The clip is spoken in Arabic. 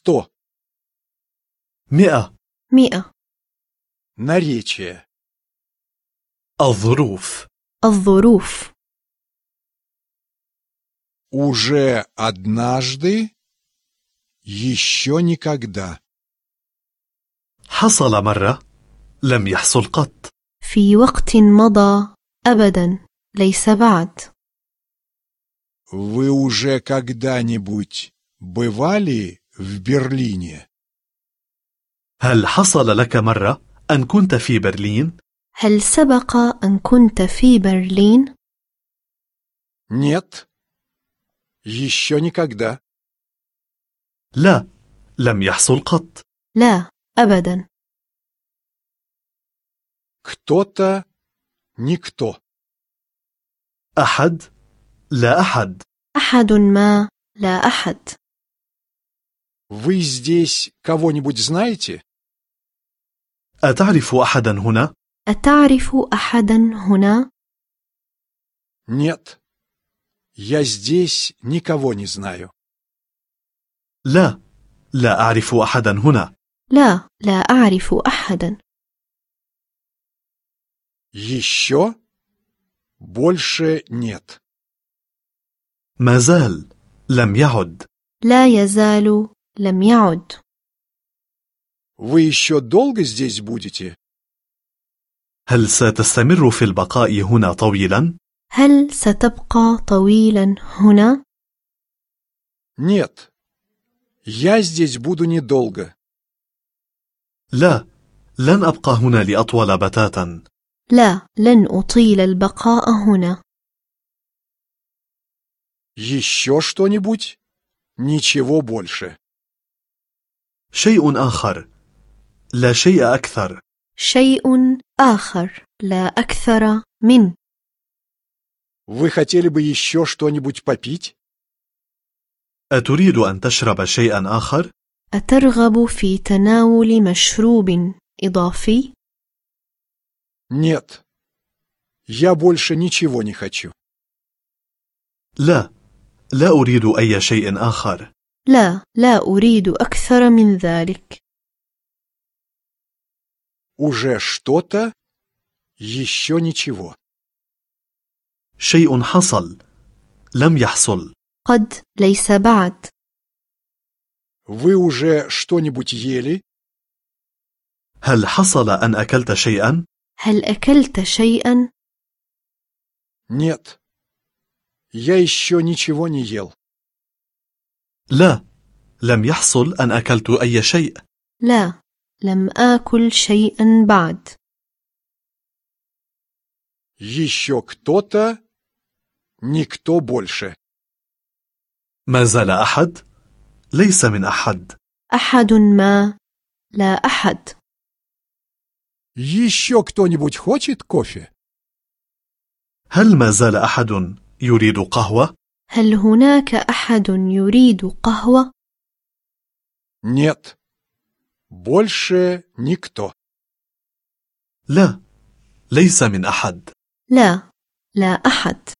100. 100. 100. Наречие. الظروف. الظروف. Уже однажды, еще никогда. حصل مرة، لم يحصل قط. في وقت مضى، أبدا، ليس بعد. Вы уже когда-нибудь бывали в Берлине? هل حصل لك مرة أن كنت في برلين؟ هل سبق أن كنت في برلين؟ Нет, еще никогда. لا، لم يحصل قط. لا، أبدا. Кто-то, никто. أحد، لا أحد. أحد ما، لا أحد. Вы здесь кого-нибудь знаете? أتعرف أحدا هنا؟ أتعرف أحدا هنا؟ Нет, я здесь никого не знаю. لا، لا أعرف أحدا هنا. لا، لا أعرف أحدا. Еще? Больше нет. ما زال، لم يعد. لا يزال، لم يعد. Вы еще долго здесь будете? هل ستستمر في البقاء هنا طويلا؟ هل ستبقى طويلا هنا؟ Нет, я здесь буду недолго. لا، لن أبقى هنا لأطول بتاتا. لا، لن أطيل البقاء هنا. Еще что-нибудь? Ничего больше. شيء آخر، لا شيء أكثر. شيء آخر، لا أكثر من. Вы хотели бы еще что-нибудь попить? أتريد أن تشرب شيئا آخر؟ أترغب في تناول مشروب إضافي؟ Нет, я больше ничего не хочу. لا، لا أريد أي شيء آخر. لا، لا أريد أكثر من ذلك. Уже что-то, еще ничего. شيء حصل، لم يحصل. قد، ليس بعد. Вы уже что-нибудь ели? هل حصل أن أكلت شيئا؟ هل أكلت شيئا؟ Нет, я еще ничего не ел. لا، لم يحصل أن أكلت أي شيء. لا، لم آكل شيئا بعد. Еще кто-то, никто больше. ما زال أحد، ليس من أحد. أحد ما، لا أحد. Еще кто-нибудь хочет кофе? هل ما زال أحد يريد قهوة؟ هل هناك أحد يريد قهوة؟ Нет, больше никто. لا، ليس من أحد. لا، لا أحد.